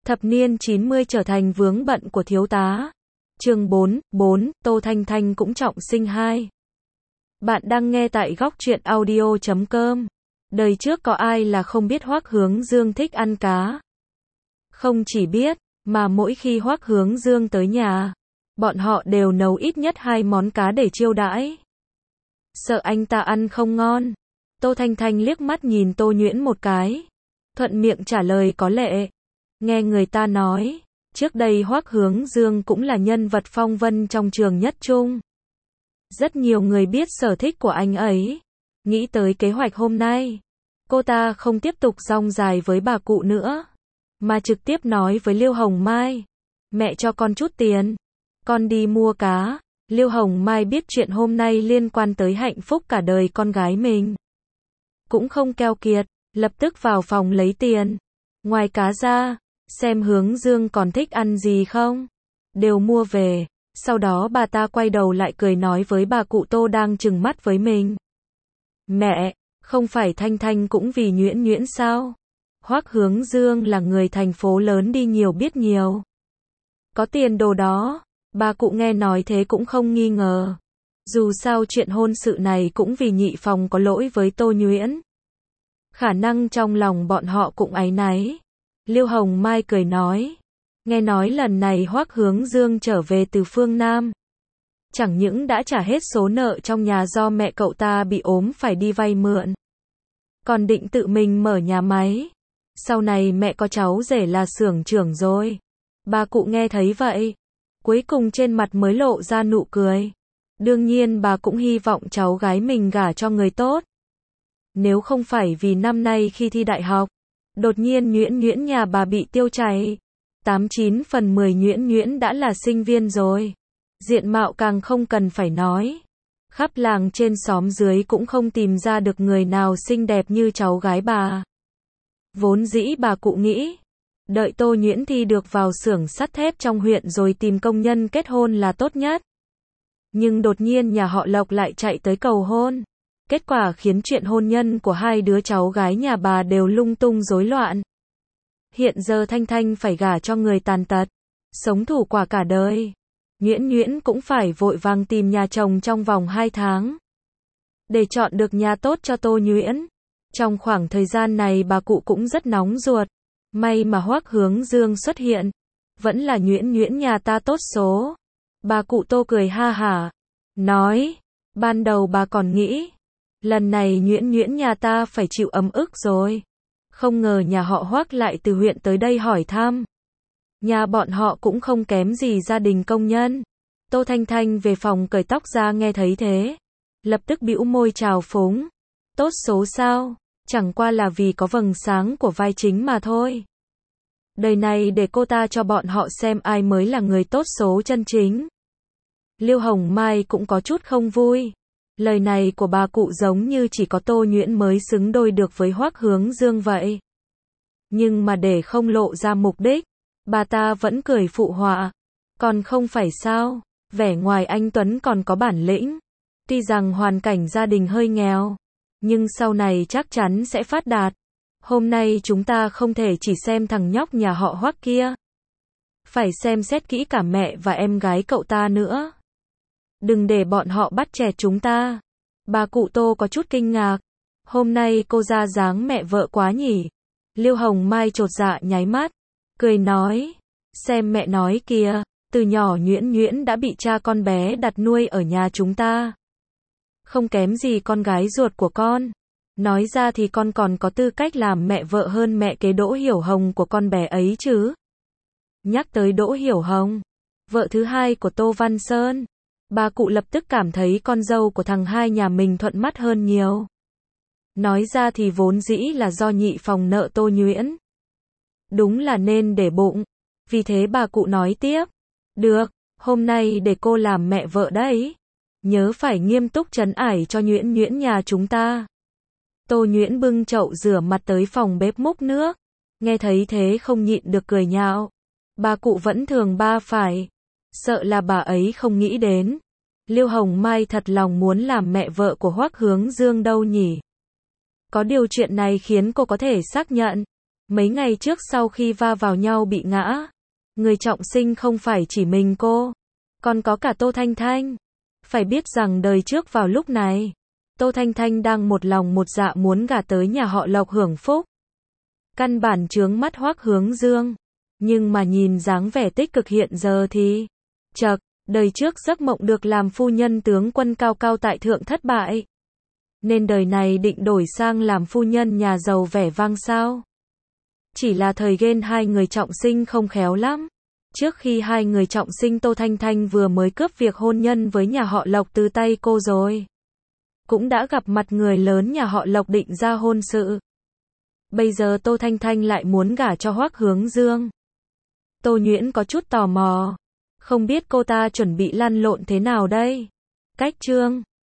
Thập niên 90 trở thành vướng bận của thiếu tá. Chương 4, Tô Thanh Thanh cũng trọng sinh 2. Bạn đang nghe tại góc truyện audio.com. Đời trước có ai là không biết Hoắc Hướng Dương thích ăn cá. Không chỉ biết, mà mỗi khi Hoắc Hướng Dương tới nhà, bọn họ đều nấu ít nhất 2 món cá để chiêu đãi. Sợ anh ta ăn không ngon. Tô Thanh Thanh liếc mắt nhìn Tô Nhuyễn một cái, thuận miệng trả lời có lệ. Nghe người ta nói, trước đây Hoắc Hướng Dương cũng là nhân vật phong vân trong trường nhất trung. Rất nhiều người biết sở thích của anh ấy. Nghĩ tới kế hoạch hôm nay, cô ta không tiếp tục rong dài với bà cụ nữa, mà trực tiếp nói với Liêu Hồng Mai, mẹ cho con chút tiền, con đi mua cá. Liêu Hồng Mai biết chuyện hôm nay liên quan tới hạnh phúc cả đời con gái mình, cũng không keo kiệt, lập tức vào phòng lấy tiền. Ngoài cá ra, xem Hướng Dương còn thích ăn gì không, đều mua về. Sau đó bà ta quay đầu lại cười nói với bà cụ Tô đang trừng mắt với mình. Mẹ, không phải Thanh Thanh cũng vì Nhuyễn Nhuyễn sao? Hoắc Hướng Dương là người thành phố lớn đi nhiều biết nhiều, có tiền đồ đó. Bà cụ nghe nói thế cũng không nghi ngờ. Dù sao chuyện hôn sự này cũng vì nhị phòng có lỗi với Tô Nhuyễn. Khả năng trong lòng bọn họ cũng áy náy. Liêu Hồng Mai cười nói, nghe nói lần này Hoắc Hướng Dương trở về từ phương Nam, chẳng những đã trả hết số nợ trong nhà do mẹ cậu ta bị ốm phải đi vay mượn, còn định tự mình mở nhà máy. Sau này mẹ có cháu rể là xưởng trưởng rồi. Bà cụ nghe thấy vậy, cuối cùng trên mặt mới lộ ra nụ cười. Đương nhiên bà cũng hy vọng cháu gái mình gả cho người tốt. Nếu không phải vì năm nay khi thi đại học, đột nhiên Nhuyễn Nhuyễn nhà bà bị tiêu chảy, 89 phần 10 Nhuyễn Nhuyễn đã là sinh viên rồi. Diện mạo càng không cần phải nói. Khắp làng trên xóm dưới cũng không tìm ra được người nào xinh đẹp như cháu gái bà. Vốn dĩ bà cụ nghĩ, đợi Tô Nhuyễn thi được vào xưởng sắt thép trong huyện rồi tìm công nhân kết hôn là tốt nhất. Nhưng đột nhiên nhà họ Lộc lại chạy tới cầu hôn. Kết quả khiến chuyện hôn nhân của hai đứa cháu gái nhà bà đều lung tung rối loạn. Hiện giờ Thanh Thanh phải gả cho người tàn tật, sống thủ quả cả đời. Nhuyễn Nhuyễn cũng phải vội vàng tìm nhà chồng trong vòng 2 tháng, để chọn được nhà tốt cho Tô Nhuyễn. Trong khoảng thời gian này bà cụ cũng rất nóng ruột. May mà Hoắc Hướng Dương xuất hiện, vẫn là Nhuyễn Nhuyễn nhà ta tốt số. Bà cụ Tô cười ha hả, nói, ban đầu bà còn nghĩ, lần này Nhuyễn Nhuyễn nhà ta phải chịu ấm ức rồi. Không ngờ nhà họ Hoắc lại từ huyện tới đây hỏi thăm. Nhà bọn họ cũng không kém gì gia đình công nhân. Tô Thanh Thanh về phòng cởi tóc ra nghe thấy thế, lập tức bĩu môi chào phúng. Tốt số sao, chẳng qua là vì có vầng sáng của vai chính mà thôi. Đời này để cô ta cho bọn họ xem ai mới là người tốt số chân chính. Liêu Hồng Mai cũng có chút không vui. Lời này của bà cụ giống như chỉ có Tô Nhuyễn mới xứng đôi được với Hoắc Hướng Dương vậy. Nhưng mà để không lộ ra mục đích, bà ta vẫn cười phụ họa. Còn không phải sao, vẻ ngoài anh Tuấn còn có bản lĩnh. Tuy rằng hoàn cảnh gia đình hơi nghèo, nhưng sau này chắc chắn sẽ phát đạt. Hôm nay chúng ta không thể chỉ xem thằng nhóc nhà họ Hoắc kia, phải xem xét kỹ cả mẹ và em gái cậu ta nữa. Đừng để bọn họ bắt chẹt chúng ta. Bà cụ Tô có chút kinh ngạc. Hôm nay cô ra dáng mẹ vợ quá nhỉ. Liêu Hồng Mai chột dạ nháy mắt, cười nói, xem mẹ nói kìa, từ nhỏ Nhuyễn Nhuyễn đã bị cha con bé đặt nuôi ở nhà chúng ta. Không kém gì con gái ruột của con. Nói ra thì con còn có tư cách làm mẹ vợ hơn mẹ kế Đỗ Hiểu Hồng của con bé ấy chứ. Nhắc tới Đỗ Hiểu Hồng, vợ thứ hai của Tô Văn Sơn, bà cụ lập tức cảm thấy con dâu của thằng hai nhà mình thuận mắt hơn nhiều. Nói ra thì vốn dĩ là do nhị phòng nợ Tô Nhuyễn. Đúng là nên để bụng. Vì thế bà cụ nói tiếp, được, hôm nay để cô làm mẹ vợ đấy. Nhớ phải nghiêm túc trấn ải cho Nhuyễn Nhuyễn nhà chúng ta. Tô Nhuyễn bưng chậu rửa mặt tới phòng bếp múc nước. Nghe thấy thế không nhịn được cười nhạo. Bà cụ vẫn thường ba phải. Sợ là bà ấy không nghĩ đến. Liêu Hồng Mai thật lòng muốn làm mẹ vợ của Hoắc Hướng Dương đâu nhỉ. Có điều chuyện này khiến cô có thể xác nhận. Mấy ngày trước sau khi va vào nhau bị ngã, người trọng sinh không phải chỉ mình cô, còn có cả Tô Thanh Thanh. Phải biết rằng đời trước vào lúc này, Tô Thanh Thanh đang một lòng một dạ muốn gả tới nhà họ Lộc hưởng phúc. Căn bản chướng mắt Hoắc Hướng Dương. Nhưng mà nhìn dáng vẻ tích cực hiện giờ thì, chậc, đời trước giấc mộng được làm phu nhân tướng quân cao cao tại thượng thất bại. Nên đời này định đổi sang làm phu nhân nhà giàu vẻ vang sao? Chỉ là thời ghen hai người trọng sinh không khéo lắm. Trước khi hai người trọng sinh Tô Thanh Thanh vừa mới cướp việc hôn nhân với nhà họ Lộc từ tay cô rồi. Cũng đã gặp mặt người lớn nhà họ Lộc định ra hôn sự. Bây giờ Tô Thanh Thanh lại muốn gả cho Hoắc Hướng Dương. Tô Nhuyễn có chút tò mò. Không biết cô ta chuẩn bị lăn lộn thế nào đây? Cách chương